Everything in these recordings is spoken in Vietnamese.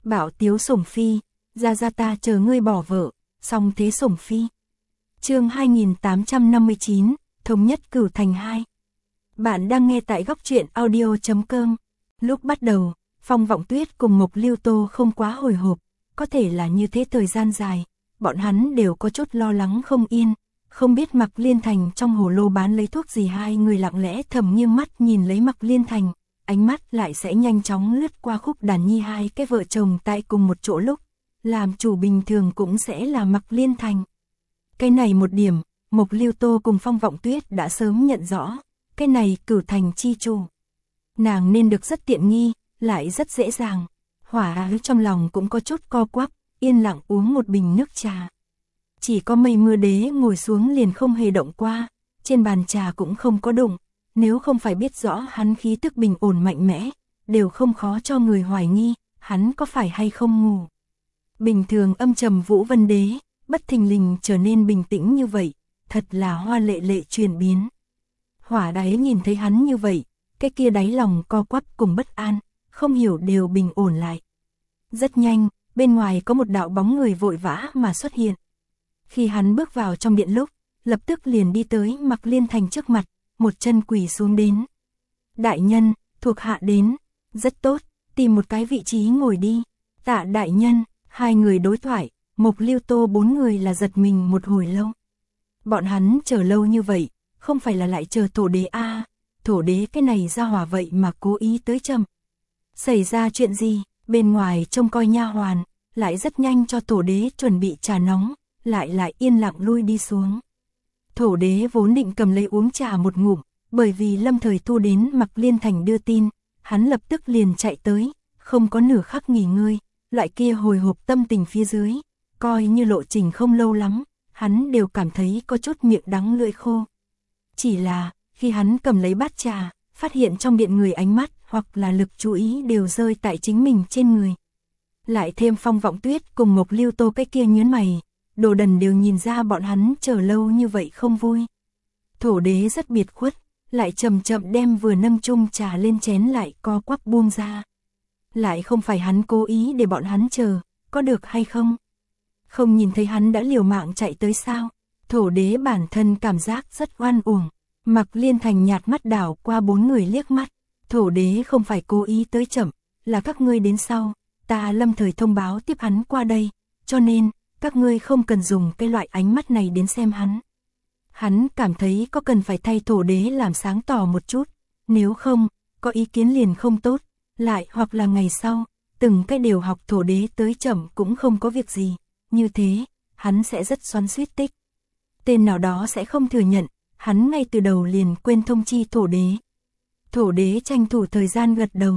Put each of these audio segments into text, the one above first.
Bảo tiếu sủng phi, ra ta chờ ngươi bỏ vợ, song thế sủng phi. Chương 2859, thống nhất Cửu Thành 2. Bạn đang nghe tại góc truyện audio.com. Lúc bắt đầu, Phong Vọng Tuyết cùng Mộc Lưu Tô không quá hồi hộp, có thể là như thế thời gian dài, bọn hắn đều có chút lo lắng không yên, không biết Mạc Liên Thành trong hồ lô bán lấy thuốc gì. Hai người lặng lẽ thầm nghiêng mắt nhìn lấy Mạc Liên Thành, ánh mắt lại sẽ nhanh chóng lướt qua Khúc Đàn Nhi hai cái vợ chồng tại cùng một chỗ lúc, làm chủ bình thường cũng sẽ là Mạc Liên Thành. Cái này một điểm, Mộc Lưu Tô cùng Phong Vọng Tuyết đã sớm nhận rõ, cái này Cửu Thành chi chủ. Nàng nên được rất tiện nghi, lại rất dễ dàng. Hỏa Á trong lòng cũng có chút co quắp, yên lặng uống một bình nước trà. Chỉ có Mây Mưa Đế ngồi xuống liền không hề động qua, trên bàn trà cũng không có đụng, nếu không phải biết rõ hắn khí tức bình ổn mạnh mẽ, đều không khó cho người hoài nghi, hắn có phải hay không ngủ. Bình thường âm trầm Vũ Vân Đế, bất thình lình trở nên bình tĩnh như vậy, thật là hoa lệ lệ chuyển biến. Hỏa Đáy nhìn thấy hắn như vậy, cái kia đáy lòng co quắp cùng bất an, không hiểu đều bình ổn lại. Rất nhanh, bên ngoài có một đạo bóng người vội vã mà xuất hiện. Khi hắn bước vào trong điện lúc, lập tức liền đi tới Mạc Liên Thành trước mặt, một chân quỳ xuống đến. Đại nhân, thuộc hạ đến, rất tốt, tìm một cái vị trí ngồi đi. Tạ đại nhân, hai người đối thoại, Mộc Lưu Tô bốn người là giật mình một hồi lâu. Bọn hắn chờ lâu như vậy, không phải là lại chờ Thổ Đế a? Thổ Đế cái này ra hỏa vậy mà cố ý tới chậm. Xảy ra chuyện gì? Bên ngoài trông coi nha hoàn, lại rất nhanh cho Thổ Đế chuẩn bị trà nóng, lại yên lặng lui đi xuống. Thổ Đế vốn định cầm lấy uống trà một ngụm, bởi vì Lâm Thời Thu đến Mạc Liên Thành đưa tin, hắn lập tức liền chạy tới, không có nửa khắc nghỉ ngơi, loại kia hồi hộp tâm tình phía dưới, coi như lộ trình không lâu lắm, hắn đều cảm thấy có chút miệng đắng lưỡi khô. Chỉ là, khi hắn cầm lấy bát trà, phát hiện trong điện người ánh mắt hoặc là lực chú ý đều rơi tại chính mình trên người. Lại thêm Phong Vọng Tuyết cùng Mộc Lưu Tô cái kia nhớn mày, Đồ Đần đều nhìn ra bọn hắn chờ lâu như vậy không vui. Thổ Đế rất biệt khuất, lại chậm chậm đem vừa nâng chung trà lên chén lại co quắp buông ra. Lại không phải hắn cố ý để bọn hắn chờ, có được hay không? Không nhìn thấy hắn đã liều mạng chạy tới sao? Thổ Đế bản thân cảm giác rất oan uổng. Mạc Liên Thành nhạt mắt đảo qua bốn người liếc mắt. Thổ Đế không phải cố ý tới chậm, là các ngươi đến sau, ta Lâm Thời thông báo tiếp hắn qua đây, cho nên, các ngươi không cần dùng cái loại ánh mắt này đến xem hắn. Hắn cảm thấy có cần phải thay Thổ Đế làm sáng tỏ một chút, nếu không, có ý kiến liền không tốt, lại hoặc là ngày sau, từng cái đều học Thổ Đế tới chậm cũng không có việc gì, như thế, hắn sẽ rất xoắn xuýt tích. Tên nào đó sẽ không thừa nhận, hắn ngay từ đầu liền quên thông chi Thổ Đế. Thổ Đế tranh thủ thời gian gật đầu,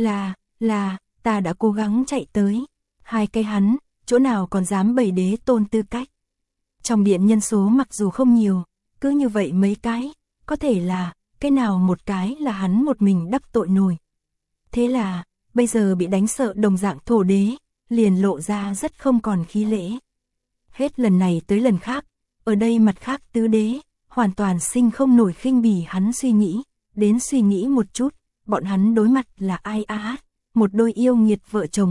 là, ta đã cố gắng chạy tới. Hai cái hắn, chỗ nào còn dám bày đế tôn tư cách. Trong điện nhân số mặc dù không nhiều, cứ như vậy mấy cái, có thể là, cái nào một cái là hắn một mình đắc tội nổi. Thế là, bây giờ bị đánh sợ đồng dạng Thổ Đế, liền lộ ra rất không còn khí lễ. Hết lần này tới lần khác, ở đây mặt khác tứ đế, hoàn toàn sinh không nổi khinh bỉ hắn suy nghĩ, đến suy nghĩ một chút, bọn hắn đối mặt là ai một đôi yêu nghiệt vợ chồng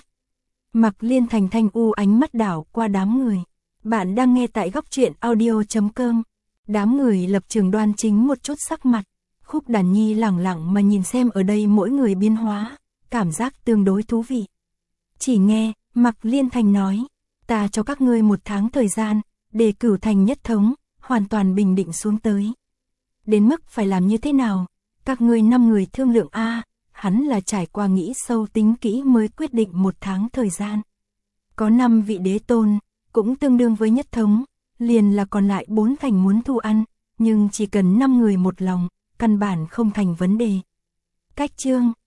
Mạc Liên Thành thanh u ánh mắt đảo qua đám người. Bạn đang nghe tại góc truyện audio.com. Đám người lập trường đoan chính một chút sắc mặt. Khúc Đàn Nhi lẳng lặng mà nhìn xem ở đây mỗi người biến hóa, cảm giác tương đối thú vị. Chỉ nghe, Mạc Liên Thành nói, ta cho các ngươi 1 tháng thời gian, để Cửu Thành nhất thống, hoàn toàn bình định xuống tới. Đến mức phải làm như thế nào, các ngươi 5 người thương lượng hắn là trải qua nghĩ sâu tính kỹ mới quyết định 1 tháng thời gian. Có 5 vị đế tôn, cũng tương đương với nhất thống, liền là còn lại 4 thành muốn thu ăn, nhưng chỉ cần 5 người một lòng, căn bản không thành vấn đề. Cách chương